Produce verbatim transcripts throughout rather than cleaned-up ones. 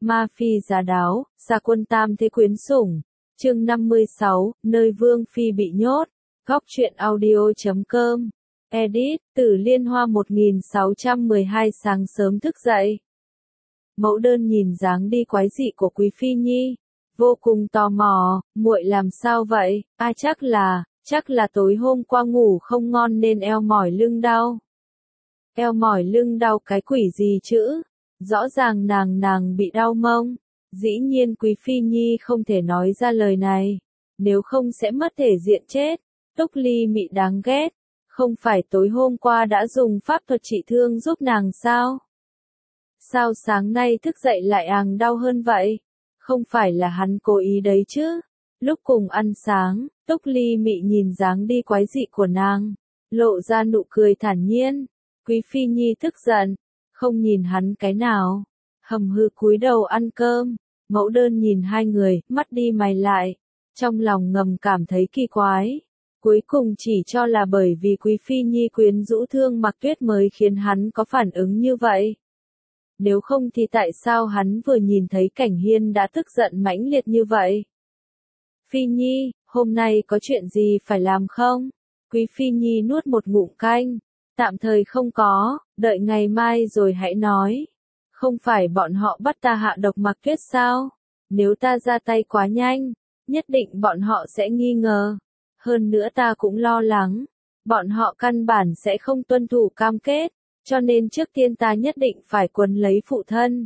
Ma Phi giá đáo, Gia Quân Tam Thế Quyến Sủng. Chương năm mươi sáu, nơi Vương Phi bị nhốt. Góc truyện audio chấm com. Edit, Tử Liên Hoa một nghìn sáu trăm mười hai sáng sớm thức dậy. Mẫu đơn nhìn dáng đi quái dị của Quý Phi Nhi, vô cùng tò mò, muội làm sao vậy? Ai chắc là, chắc là tối hôm qua ngủ không ngon nên eo mỏi lưng đau. Eo mỏi lưng đau cái quỷ gì chứ? Rõ ràng nàng nàng bị đau mông. Dĩ nhiên Quý Phi Nhi không thể nói ra lời này, nếu không sẽ mất thể diện chết. Túc Ly Mị đáng ghét, không phải tối hôm qua đã dùng pháp thuật trị thương giúp nàng sao? Sao sáng nay thức dậy lại àng đau hơn vậy? Không phải là hắn cố ý đấy chứ? Lúc cùng ăn sáng, Túc Ly Mị nhìn dáng đi quái dị của nàng, lộ ra nụ cười thản nhiên. Quý Phi Nhi tức giận, không nhìn hắn cái nào, hầm hừ cúi đầu ăn cơm. Mẫu đơn nhìn hai người, mắt đi mày lại, trong lòng ngầm cảm thấy kỳ quái. Cuối cùng chỉ cho là bởi vì Quý Phi Nhi quyến rũ Thương Mặc Tuyết mới khiến hắn có phản ứng như vậy. Nếu không thì tại sao hắn vừa nhìn thấy Cảnh Hiên đã tức giận mãnh liệt như vậy? Phi Nhi, hôm nay có chuyện gì phải làm không? Quý Phi Nhi nuốt một ngụm canh. Tạm thời không có, đợi ngày mai rồi hãy nói. Không phải bọn họ bắt ta hạ độc Mặc Tuyết sao? Nếu ta ra tay quá nhanh, nhất định bọn họ sẽ nghi ngờ. Hơn nữa ta cũng lo lắng, bọn họ căn bản sẽ không tuân thủ cam kết, cho nên trước tiên ta nhất định phải quấn lấy phụ thân.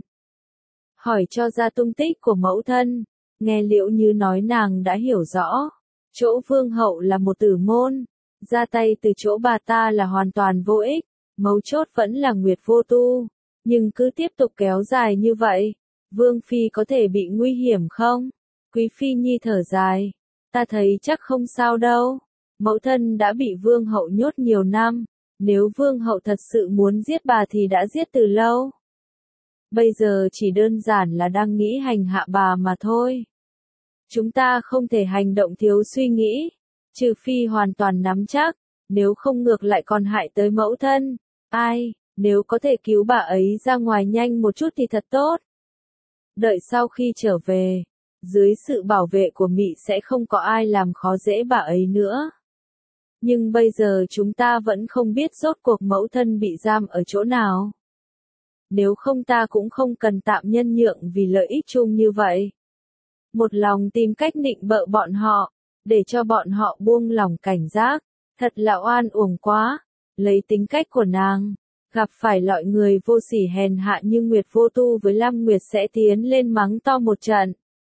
Hỏi cho ra tung tích của mẫu thân, nghe Liễu Như nói nàng đã hiểu rõ. Chỗ Vương hậu là một tử môn, ra tay từ chỗ bà ta là hoàn toàn vô ích, mấu chốt vẫn là Nguyệt Vô Tu. Nhưng cứ tiếp tục kéo dài như vậy, Vương Phi có thể bị nguy hiểm không? Quý Phi Nhi thở dài, ta thấy chắc không sao đâu. Mẫu thân đã bị Vương hậu nhốt nhiều năm, nếu Vương hậu thật sự muốn giết bà thì đã giết từ lâu. Bây giờ chỉ đơn giản là đang nghĩ hành hạ bà mà thôi. Chúng ta không thể hành động thiếu suy nghĩ, trừ phi hoàn toàn nắm chắc, nếu không ngược lại còn hại tới mẫu thân. Ai, nếu có thể cứu bà ấy ra ngoài nhanh một chút thì thật tốt. Đợi sau khi trở về, dưới sự bảo vệ của Mị sẽ không có ai làm khó dễ bà ấy nữa. Nhưng bây giờ chúng ta vẫn không biết rốt cuộc mẫu thân bị giam ở chỗ nào. Nếu không ta cũng không cần tạm nhân nhượng vì lợi ích chung như vậy. Một lòng tìm cách nịnh bợ bọn họ, để cho bọn họ buông lòng cảnh giác, thật là oan uổng quá. Lấy tính cách của nàng, gặp phải loại người vô sỉ hèn hạ như Nguyệt Vô Tu với Lam Nguyệt sẽ tiến lên mắng to một trận.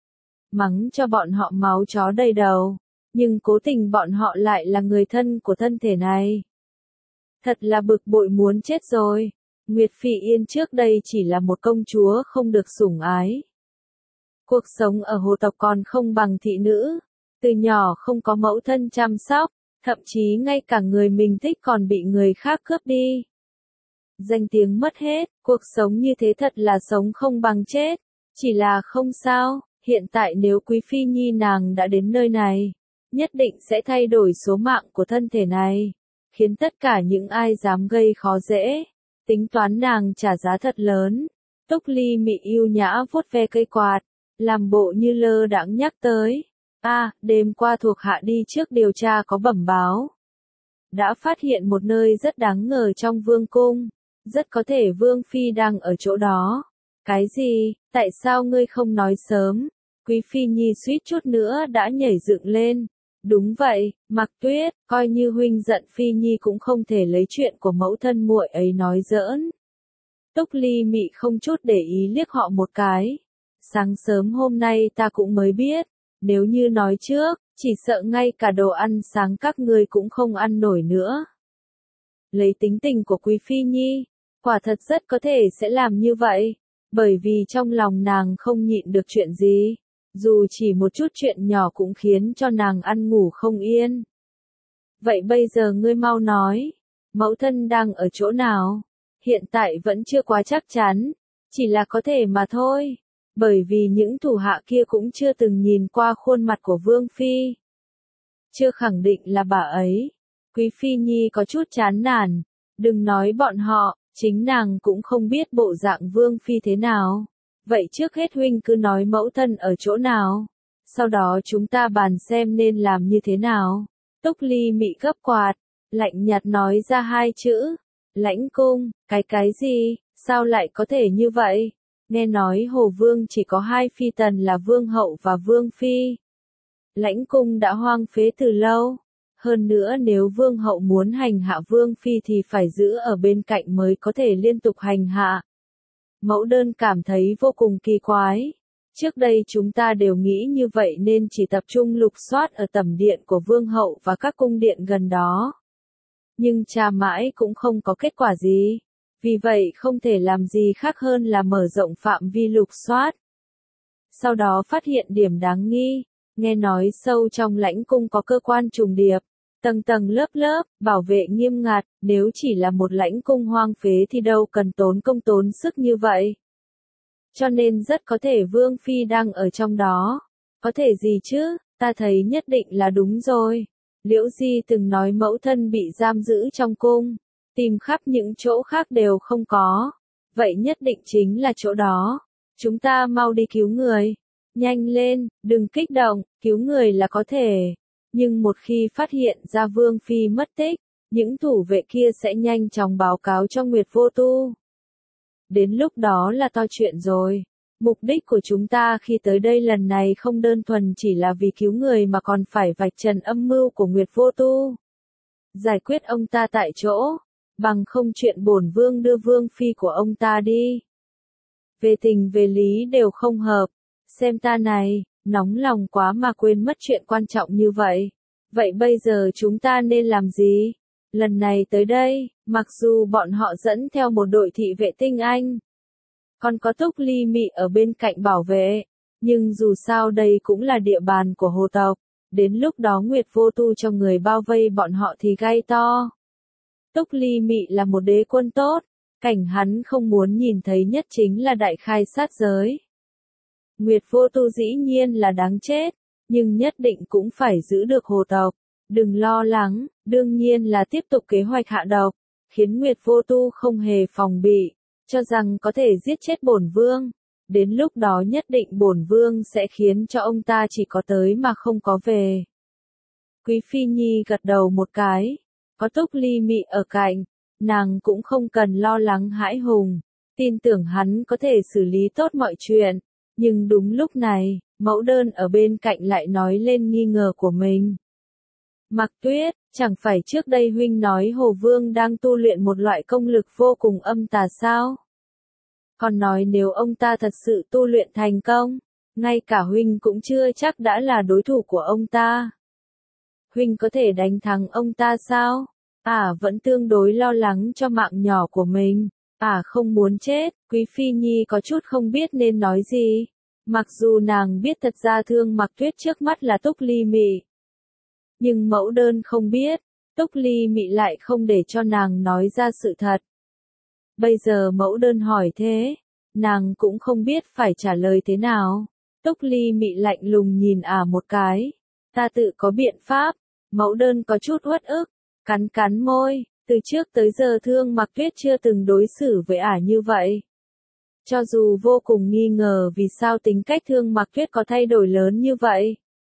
Mắng cho bọn họ máu chó đầy đầu, nhưng cố tình bọn họ lại là người thân của thân thể này. Thật là bực bội muốn chết rồi. Nguyệt Phi Yên trước đây chỉ là một công chúa không được sủng ái. Cuộc sống ở hồ tộc còn không bằng thị nữ, từ nhỏ không có mẫu thân chăm sóc, thậm chí ngay cả người mình thích còn bị người khác cướp đi. Danh tiếng mất hết, cuộc sống như thế thật là sống không bằng chết. Chỉ là không sao, hiện tại nếu Quý Phi Nhi nàng đã đến nơi này, nhất định sẽ thay đổi số mạng của thân thể này, khiến tất cả những ai dám gây khó dễ, tính toán nàng trả giá thật lớn. Túc Ly Mị yêu nhã vuốt ve cây quạt, làm bộ như lơ đãng nhắc tới. À, đêm qua thuộc hạ đi trước điều tra có bẩm báo. Đã phát hiện một nơi rất đáng ngờ trong vương cung. Rất có thể Vương Phi đang ở chỗ đó. Cái gì? Tại sao ngươi không nói sớm? Quý Phi Nhi suýt chút nữa đã nhảy dựng lên. Đúng vậy, Mặc Tuyết, coi như huynh giận Phi Nhi cũng không thể lấy chuyện của mẫu thân muội ấy nói giỡn. Túc Ly Mị không chút để ý liếc họ một cái. Sáng sớm hôm nay ta cũng mới biết, nếu như nói trước, chỉ sợ ngay cả đồ ăn sáng các ngươi cũng không ăn nổi nữa. Lấy tính tình của Quý Phi Nhi, quả thật rất có thể sẽ làm như vậy, bởi vì trong lòng nàng không nhịn được chuyện gì, dù chỉ một chút chuyện nhỏ cũng khiến cho nàng ăn ngủ không yên. Vậy bây giờ ngươi mau nói, mẫu thân đang ở chỗ nào? Hiện tại vẫn chưa quá chắc chắn, chỉ là có thể mà thôi, bởi vì những thủ hạ kia cũng chưa từng nhìn qua khuôn mặt của Vương Phi. Chưa khẳng định là bà ấy. Quý Phi Nhi có chút chán nản, đừng nói bọn họ, chính nàng cũng không biết bộ dạng Vương Phi thế nào. Vậy trước hết huynh cứ nói mẫu thân ở chỗ nào, sau đó chúng ta bàn xem nên làm như thế nào. Túc Ly Mị gấp quạt, lạnh nhạt nói ra hai chữ, lãnh cung, cái cái gì, sao lại có thể như vậy? Nghe nói Hồ Vương chỉ có hai phi tần là Vương Hậu và Vương Phi. Lãnh cung đã hoang phế từ lâu. Hơn nữa nếu Vương Hậu muốn hành hạ Vương Phi thì phải giữ ở bên cạnh mới có thể liên tục hành hạ. Mẫu đơn cảm thấy vô cùng kỳ quái. Trước đây chúng ta đều nghĩ như vậy nên chỉ tập trung lục soát ở tẩm điện của Vương Hậu và các cung điện gần đó. Nhưng tra mãi cũng không có kết quả gì. Vì vậy không thể làm gì khác hơn là mở rộng phạm vi lục soát. Sau đó phát hiện điểm đáng nghi. Nghe nói sâu trong lãnh cung có cơ quan trùng điệp, tầng tầng lớp lớp, bảo vệ nghiêm ngặt, nếu chỉ là một lãnh cung hoang phế thì đâu cần tốn công tốn sức như vậy. Cho nên rất có thể Vương Phi đang ở trong đó. Có thể gì chứ, ta thấy nhất định là đúng rồi. Liễu Di từng nói mẫu thân bị giam giữ trong cung, tìm khắp những chỗ khác đều không có. Vậy nhất định chính là chỗ đó. Chúng ta mau đi cứu người. Nhanh lên, đừng kích động, cứu người là có thể. Nhưng một khi phát hiện ra Vương Phi mất tích, những thủ vệ kia sẽ nhanh chóng báo cáo cho Nguyệt Vô Tu. Đến lúc đó là to chuyện rồi. Mục đích của chúng ta khi tới đây lần này không đơn thuần chỉ là vì cứu người mà còn phải vạch trần âm mưu của Nguyệt Vô Tu. Giải quyết ông ta tại chỗ, bằng không chuyện bổn vương đưa Vương Phi của ông ta đi. Về tình về lý đều không hợp. Xem ta này, nóng lòng quá mà quên mất chuyện quan trọng như vậy. Vậy bây giờ chúng ta nên làm gì? Lần này tới đây, mặc dù bọn họ dẫn theo một đội thị vệ tinh anh, còn có Túc Ly Mị ở bên cạnh bảo vệ, nhưng dù sao đây cũng là địa bàn của Hồ tộc. Đến lúc đó Nguyệt Vô Tu cho người bao vây bọn họ thì gai to. Túc Ly Mị là một đế quân tốt, cảnh hắn không muốn nhìn thấy nhất chính là đại khai sát giới. Nguyệt Vô Tu dĩ nhiên là đáng chết, nhưng nhất định cũng phải giữ được Hồ tộc. Đừng lo lắng, đương nhiên là tiếp tục kế hoạch hạ độc, khiến Nguyệt Vô Tu không hề phòng bị, cho rằng có thể giết chết bổn vương. Đến lúc đó nhất định bổn vương sẽ khiến cho ông ta chỉ có tới mà không có về. Quý Phi Nhi gật đầu một cái, có Túc Ly Mị ở cạnh, nàng cũng không cần lo lắng hãi hùng, tin tưởng hắn có thể xử lý tốt mọi chuyện. Nhưng đúng lúc này, mẫu đơn ở bên cạnh lại nói lên nghi ngờ của mình. Mặc Tuyết, chẳng phải trước đây huynh nói Hồ Vương đang tu luyện một loại công lực vô cùng âm tà sao? Còn nói nếu ông ta thật sự tu luyện thành công, ngay cả huynh cũng chưa chắc đã là đối thủ của ông ta. Huynh có thể đánh thắng ông ta sao? À vẫn tương đối lo lắng cho mạng nhỏ của mình. À không muốn chết, Quý Phi Nhi có chút không biết nên nói gì. Mặc dù nàng biết thật ra Thương Mặc Tuyết trước mắt là Túc Ly Mị. Nhưng mẫu đơn không biết, Túc Ly Mị lại không để cho nàng nói ra sự thật. Bây giờ mẫu đơn hỏi thế, nàng cũng không biết phải trả lời thế nào. Túc Ly Mị lạnh lùng nhìn ả một cái. Ta tự có biện pháp, mẫu đơn có chút uất ức, cắn cắn môi. Từ trước tới giờ Thương Mặc Tuyết chưa từng đối xử với ả như vậy. Cho dù vô cùng nghi ngờ vì sao tính cách Thương Mặc Tuyết có thay đổi lớn như vậy.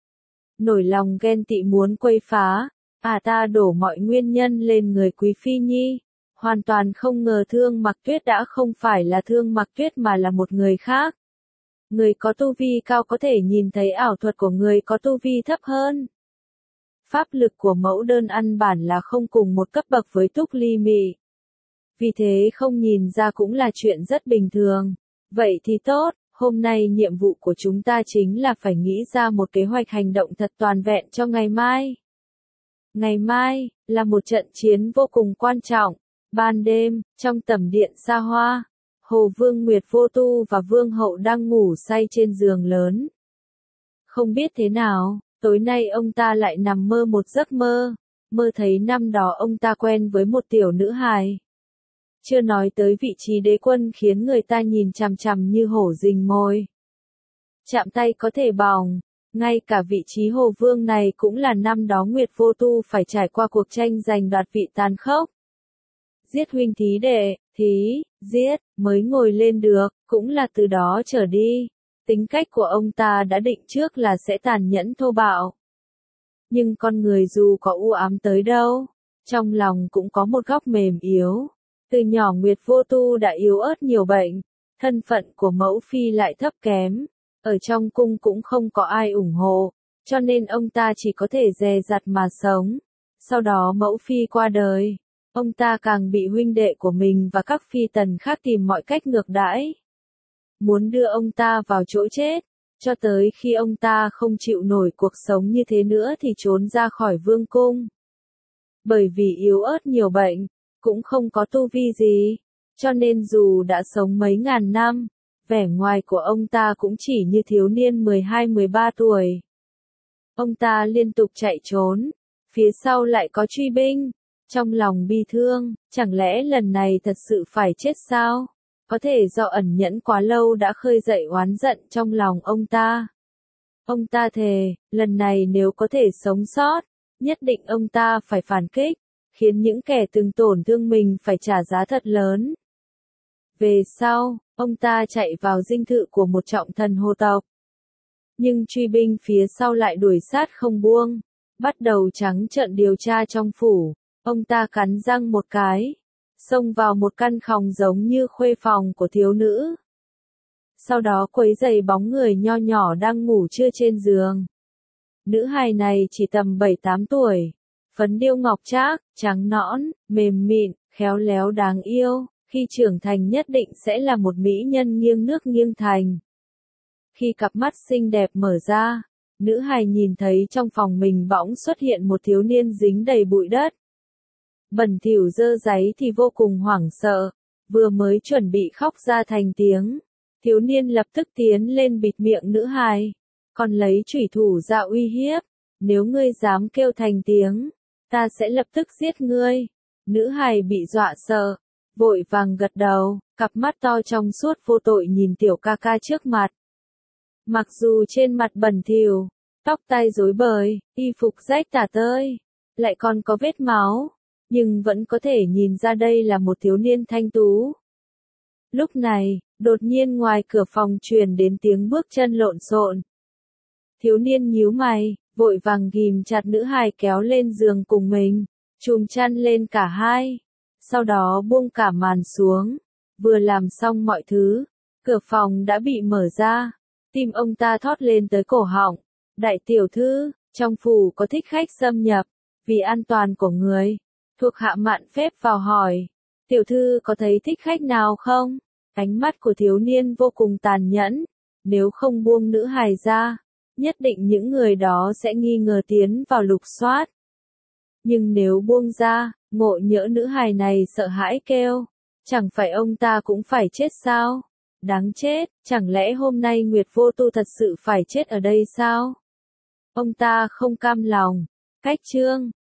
Nổi lòng ghen tị muốn quấy phá, ả ta đổ mọi nguyên nhân lên người Quý Phi Nhi. Hoàn toàn không ngờ Thương Mặc Tuyết đã không phải là Thương Mặc Tuyết mà là một người khác. Người có tu vi cao có thể nhìn thấy ảo thuật của người có tu vi thấp hơn. Pháp lực của mẫu đơn ăn bản là không cùng một cấp bậc với Túc Ly Mị. Vì thế không nhìn ra cũng là chuyện rất bình thường. Vậy thì tốt, hôm nay nhiệm vụ của chúng ta chính là phải nghĩ ra một kế hoạch hành động thật toàn vẹn cho ngày mai. Ngày mai, là một trận chiến vô cùng quan trọng. Ban đêm, trong tẩm điện xa hoa, Hồ Vương Nguyệt Vô Tu và Vương Hậu đang ngủ say trên giường lớn. Không biết thế nào, tối nay ông ta lại nằm mơ một giấc mơ, mơ thấy năm đó ông ta quen với một tiểu nữ hài. Chưa nói tới vị trí đế quân khiến người ta nhìn chằm chằm như hổ rình mồi. Chạm tay có thể bỏng, ngay cả vị trí Hồ Vương này cũng là năm đó Nguyệt Vô Tu phải trải qua cuộc tranh giành đoạt vị tàn khốc. Giết huynh thí đệ, thí, giết, mới ngồi lên được, cũng là từ đó trở đi. Tính cách của ông ta đã định trước là sẽ tàn nhẫn thô bạo. Nhưng con người dù có u ám tới đâu, trong lòng cũng có một góc mềm yếu. Từ nhỏ Nguyệt Vô Tu đã yếu ớt nhiều bệnh, thân phận của mẫu phi lại thấp kém, ở trong cung cũng không có ai ủng hộ, cho nên ông ta chỉ có thể dè dặt mà sống. Sau đó mẫu phi qua đời, ông ta càng bị huynh đệ của mình và các phi tần khác tìm mọi cách ngược đãi, muốn đưa ông ta vào chỗ chết, cho tới khi ông ta không chịu nổi cuộc sống như thế nữa thì trốn ra khỏi vương cung. Bởi vì yếu ớt nhiều bệnh, cũng không có tu vi gì, cho nên dù đã sống mấy ngàn năm, vẻ ngoài của ông ta cũng chỉ như thiếu niên mười hai mười ba tuổi. Ông ta liên tục chạy trốn, phía sau lại có truy binh, trong lòng bi thương, chẳng lẽ lần này thật sự phải chết sao? Có thể do ẩn nhẫn quá lâu đã khơi dậy oán giận trong lòng ông ta. Ông ta thề, lần này nếu có thể sống sót, nhất định ông ta phải phản kích, khiến những kẻ từng tổn thương mình phải trả giá thật lớn. Về sau, ông ta chạy vào dinh thự của một trọng thần hồ tộc. Nhưng truy binh phía sau lại đuổi sát không buông, bắt đầu trắng trợn điều tra trong phủ. Ông ta cắn răng một cái, xông vào một căn phòng giống như khuê phòng của thiếu nữ. Sau đó quấy rầy bóng người nho nhỏ đang ngủ trưa trên giường. Nữ hài này chỉ tầm bảy tám tuổi, phấn điêu ngọc trác, trắng nõn, mềm mịn, khéo léo đáng yêu, khi trưởng thành nhất định sẽ là một mỹ nhân nghiêng nước nghiêng thành. Khi cặp mắt xinh đẹp mở ra, nữ hài nhìn thấy trong phòng mình bỗng xuất hiện một thiếu niên dính đầy bụi đất. Bẩn thỉu dơ dáy thì vô cùng hoảng sợ, vừa mới chuẩn bị khóc ra thành tiếng. Thiếu niên lập tức tiến lên bịt miệng nữ hài, còn lấy chủy thủ ra uy hiếp, nếu ngươi dám kêu thành tiếng, ta sẽ lập tức giết ngươi. Nữ hài bị dọa sợ, vội vàng gật đầu, cặp mắt to trong suốt vô tội nhìn tiểu ca ca trước mặt. Mặc dù trên mặt bẩn thỉu, tóc tai rối bời, y phục rách tả tơi, lại còn có vết máu, nhưng vẫn có thể nhìn ra đây là một thiếu niên thanh tú. Lúc này, đột nhiên ngoài cửa phòng truyền đến tiếng bước chân lộn xộn. Thiếu niên nhíu mày, vội vàng ghìm chặt nữ hài kéo lên giường cùng mình, chùm chăn lên cả hai, sau đó buông cả màn xuống. Vừa làm xong mọi thứ, cửa phòng đã bị mở ra, tim ông ta thót lên tới cổ họng. Đại tiểu thư, trong phủ có thích khách xâm nhập, vì an toàn của người, thuộc hạ mạn phép vào hỏi, tiểu thư có thấy thích khách nào không? Ánh mắt của thiếu niên vô cùng tàn nhẫn, nếu không buông nữ hài ra, nhất định những người đó sẽ nghi ngờ tiến vào lục soát. Nhưng nếu buông ra, ngộ nhỡ nữ hài này sợ hãi kêu, chẳng phải ông ta cũng phải chết sao? Đáng chết, chẳng lẽ hôm nay Nguyệt Vô Tu thật sự phải chết ở đây sao? Ông ta không cam lòng. Cách chương